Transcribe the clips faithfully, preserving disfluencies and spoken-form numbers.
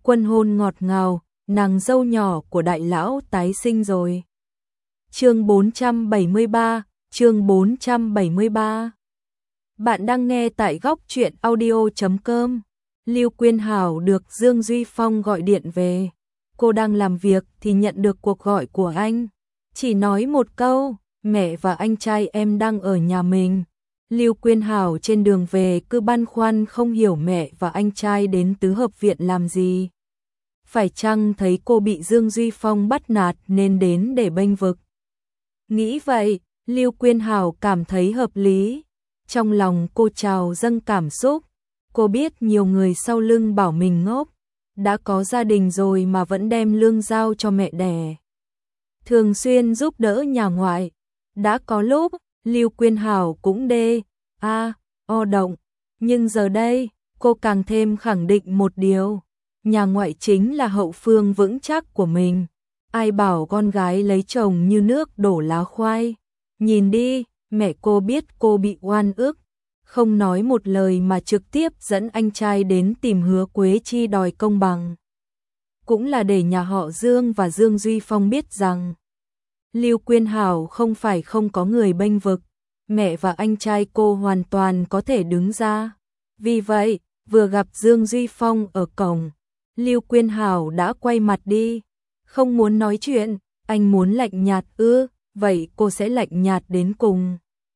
Quân hôn ngọt ngào, nàng dâu nhỏ của đại lão tái sinh rồi. Chương bốn trăm bảy mươi ba, chương bốn trăm bảy mươi ba. Bạn đang nghe tại góc truyện audio chấm com. Lưu Quyên Hảo được Dương Duy Phong gọi điện về. Cô đang làm việc thì nhận được cuộc gọi của anh. Chỉ nói một câu, mẹ và anh trai em đang ở nhà mình. Lưu Quyên Hảo trên đường về cứ băn khoăn không hiểu mẹ và anh trai đến tứ hợp viện làm gì. Phải chăng thấy cô bị Dương Duy Phong bắt nạt nên đến để bênh vực. Nghĩ vậy, Lưu Quyên Hảo cảm thấy hợp lý. Trong lòng cô trào dâng cảm xúc. Cô biết nhiều người sau lưng bảo mình ngốc. Đã có gia đình rồi mà vẫn đem lương giao cho mẹ đẻ. Thường xuyên giúp đỡ nhà ngoại. Đã có lúc, Lưu Quyên Hảo cũng đê, a, o động. Nhưng giờ đây, cô càng thêm khẳng định một điều. Nhà ngoại chính là hậu phương vững chắc của mình. Ai bảo con gái lấy chồng như nước đổ lá khoai. Nhìn đi, mẹ cô biết cô bị oan ức. Không nói một lời mà trực tiếp dẫn anh trai đến tìm Hứa Quế Chi đòi công bằng. Cũng là để nhà họ Dương và Dương Duy Phong biết rằng Lưu Quyên Hảo không phải không có người bênh vực. Mẹ và anh trai cô hoàn toàn có thể đứng ra. Vì vậy, vừa gặp Dương Duy Phong ở cổng, Lưu Quyên Hảo đã quay mặt đi. Không muốn nói chuyện, anh muốn lạnh nhạt ư, vậy cô sẽ lạnh nhạt đến cùng.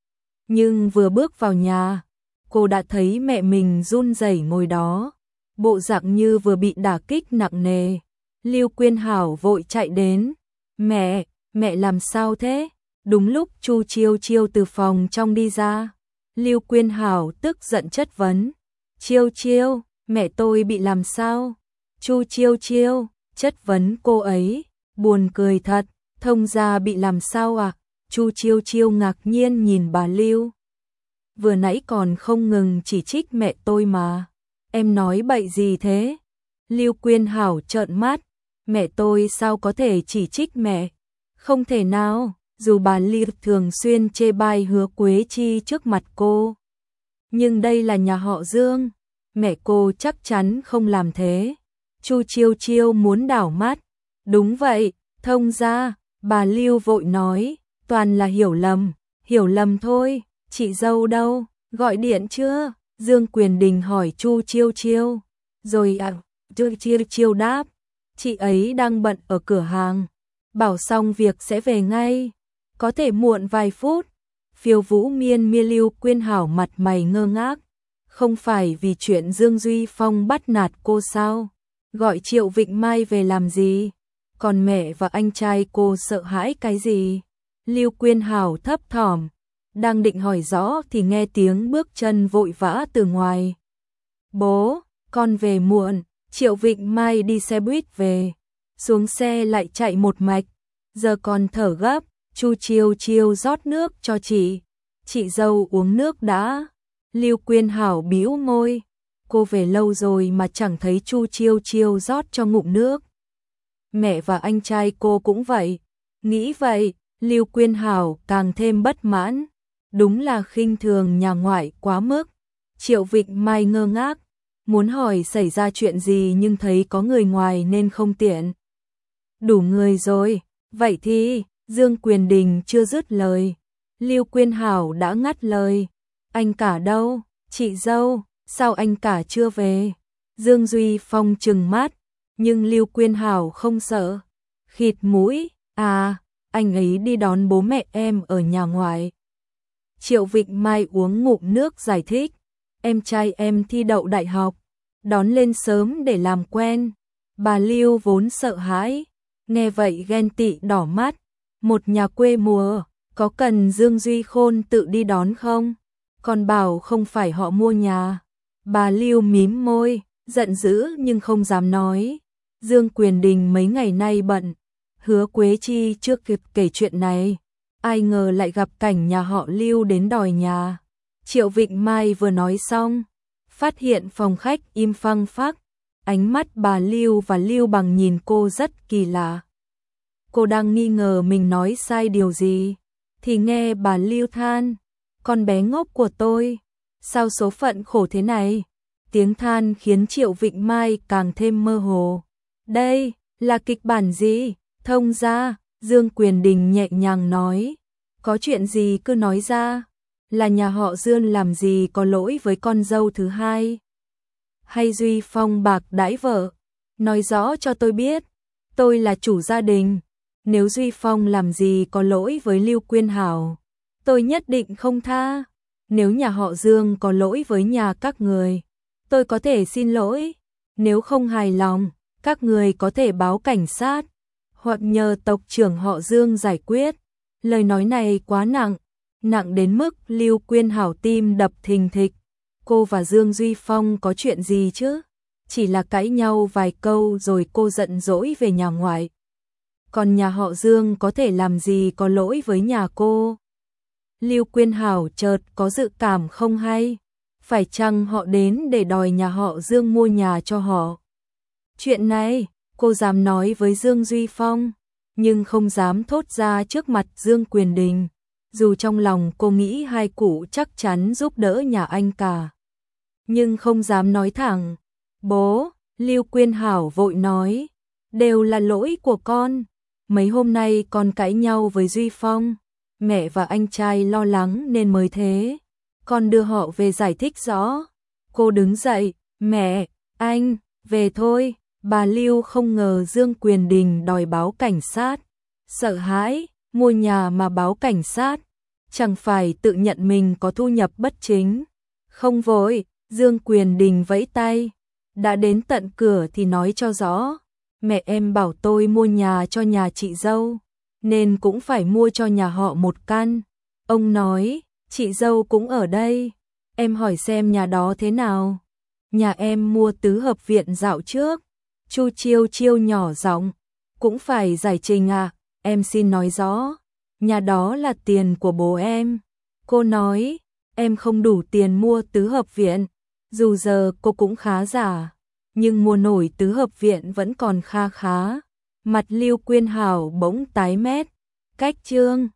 Nhưng vừa bước vào nhà, cô đã thấy mẹ mình run rẩy ngồi đó, bộ dạng như vừa bị đả kích nặng nề. Lưu Quyên Hảo vội chạy đến, "Mẹ, mẹ làm sao thế?" Đúng lúc Chu Chiêu Chiêu từ phòng trong đi ra, Lưu Quyên Hảo tức giận chất vấn, "Chiêu Chiêu, mẹ tôi bị làm sao?" Chu Chiêu Chiêu chất vấn cô ấy, buồn cười thật, "Thông gia bị làm sao à?" Chu Chiêu Chiêu ngạc nhiên nhìn bà Lưu. "Vừa nãy còn không ngừng chỉ trích mẹ tôi mà. Em nói bậy gì thế?" Lưu Quyên Hảo trợn mắt, "Mẹ tôi sao có thể chỉ trích mẹ? Không thể nào." Dù bà Lưu thường xuyên chê bai Hứa Quế Chi trước mặt cô, nhưng đây là nhà họ Dương, mẹ cô chắc chắn không làm thế. Chu Chiêu Chiêu muốn đảo mắt. "Đúng vậy, thông gia," bà Lưu vội nói, "toàn là hiểu lầm, hiểu lầm thôi, chị dâu đâu, gọi điện chưa?" Dương Quyền Đình hỏi Chu Chiêu Chiêu. "Rồi ạ," Chu Chiêu Chiêu đáp, "chị ấy đang bận ở cửa hàng, bảo xong việc sẽ về ngay, có thể muộn vài phút." Phiêu Vũ miên miên Lưu Quyên Hảo mặt mày ngơ ngác. Không phải vì chuyện Dương Duy Phong bắt nạt cô sao? Gọi Triệu Vịnh Mai về làm gì? Còn mẹ và anh trai cô sợ hãi cái gì? Lưu Quyên Hảo thấp thỏm, đang định hỏi rõ thì nghe tiếng bước chân vội vã từ ngoài. "Bố, con về muộn." Triệu Vịnh Mai đi xe buýt về, xuống xe lại chạy một mạch, giờ còn thở gấp. Chu Chiêu Chiêu rót nước cho chị. "Chị dâu uống nước đã." Lưu Quyên Hảo bĩu môi. Cô về lâu rồi mà chẳng thấy Chu Chiêu Chiêu rót cho ngụm nước. Mẹ và anh trai cô cũng vậy. Nghĩ vậy, Lưu Quyên Hảo càng thêm bất mãn. Đúng là khinh thường nhà ngoại quá mức. Triệu Vịnh Mai ngơ ngác, muốn hỏi xảy ra chuyện gì nhưng thấy có người ngoài nên không tiện. "Đủ người rồi, vậy thì..." Dương Quyền Đình chưa dứt lời, Lưu Quyên Hảo đã ngắt lời, "Anh cả đâu? Chị dâu, sao anh cả chưa về?" Dương Duy Phong trừng mắt, nhưng Lưu Quyên Hảo không sợ, khịt mũi, "À, anh ấy đi đón bố mẹ em ở nhà ngoại." Triệu Vịnh Mai uống ngụm nước giải thích, "Em trai em thi đậu đại học, đón lên sớm để làm quen." Bà Lưu vốn sợ hãi, nghe vậy ghen tị đỏ mắt. Một nhà quê mùa, có cần Dương Duy Khôn tự đi đón không? Còn bảo không phải họ mua nhà. Bà Lưu mím môi, giận dữ nhưng không dám nói. Dương Quyền Đình mấy ngày nay bận, Hứa Quế Chi chưa kịp kể chuyện này. Ai ngờ lại gặp cảnh nhà họ Lưu đến đòi nhà. Triệu Vịnh Mai vừa nói xong, phát hiện phòng khách im phăng phắc. Ánh mắt bà Lưu và Lưu Bằng nhìn cô rất kỳ lạ. Cô đang nghi ngờ mình nói sai điều gì, thì nghe bà Lưu than, "Con bé ngốc của tôi, sao số phận khổ thế này?" tiếng than khiến Triệu Vịnh Mai càng thêm mơ hồ. Đây, là kịch bản gì? Thông ra, Dương Quyền Đình nhẹ nhàng nói. Có chuyện gì cứ nói ra. Là nhà họ Dương làm gì có lỗi với con dâu thứ hai? Hay Duy Phong bạc đãi vợ? Nói rõ cho tôi biết. Tôi là chủ gia đình. Nếu Duy Phong làm gì có lỗi với Lưu Quyên Hảo, tôi nhất định không tha. Nếu nhà họ Dương có lỗi với nhà các người, tôi có thể xin lỗi. Nếu không hài lòng, các người có thể báo cảnh sát, hoặc nhờ tộc trưởng họ Dương giải quyết. Lời nói này quá nặng, nặng đến mức Lưu Quyên Hảo tim đập thình thịch. Cô và Dương Duy Phong có chuyện gì chứ? Chỉ là cãi nhau vài câu rồi cô giận dỗi về nhà ngoại. Còn nhà họ Dương có thể làm gì có lỗi với nhà cô? Lưu Quyên Hảo chợt có dự cảm không hay. Phải chăng họ đến để đòi nhà họ Dương mua nhà cho họ? Chuyện này, cô dám nói với Dương Duy Phong, nhưng không dám thốt ra trước mặt Dương Quyền Đình. Dù trong lòng cô nghĩ hai cụ chắc chắn giúp đỡ nhà anh cả, nhưng không dám nói thẳng. Bố, Lưu Quyên Hảo vội nói, đều là lỗi của con. Mấy hôm nay con cãi nhau với Duy Phong, mẹ và anh trai lo lắng nên mới thế. Con đưa họ về giải thích rõ. Cô đứng dậy, mẹ, anh, về thôi. Bà Lưu không ngờ Dương Quyền Đình đòi báo cảnh sát. Sợ hãi, mua nhà mà báo cảnh sát. Chẳng phải tự nhận mình có thu nhập bất chính. Không vội, Dương Quyền Đình vẫy tay. Đã đến tận cửa thì nói cho rõ. Mẹ em bảo tôi mua nhà cho nhà chị dâu, nên cũng phải mua cho nhà họ một căn. Ông nói, chị dâu cũng ở đây. Em hỏi xem nhà đó thế nào. Nhà em mua tứ hợp viện dạo trước. Chu Chiêu Chiêu nhỏ giọng, cũng phải giải trình à, em xin nói rõ. Nhà đó là tiền của bố em. Cô nói, em không đủ tiền mua tứ hợp viện. Dù giờ cô cũng khá giả, nhưng mua nổi tứ hợp viện vẫn còn kha khá. Mặt Lưu Quyên Hảo bỗng tái mét. Cách chương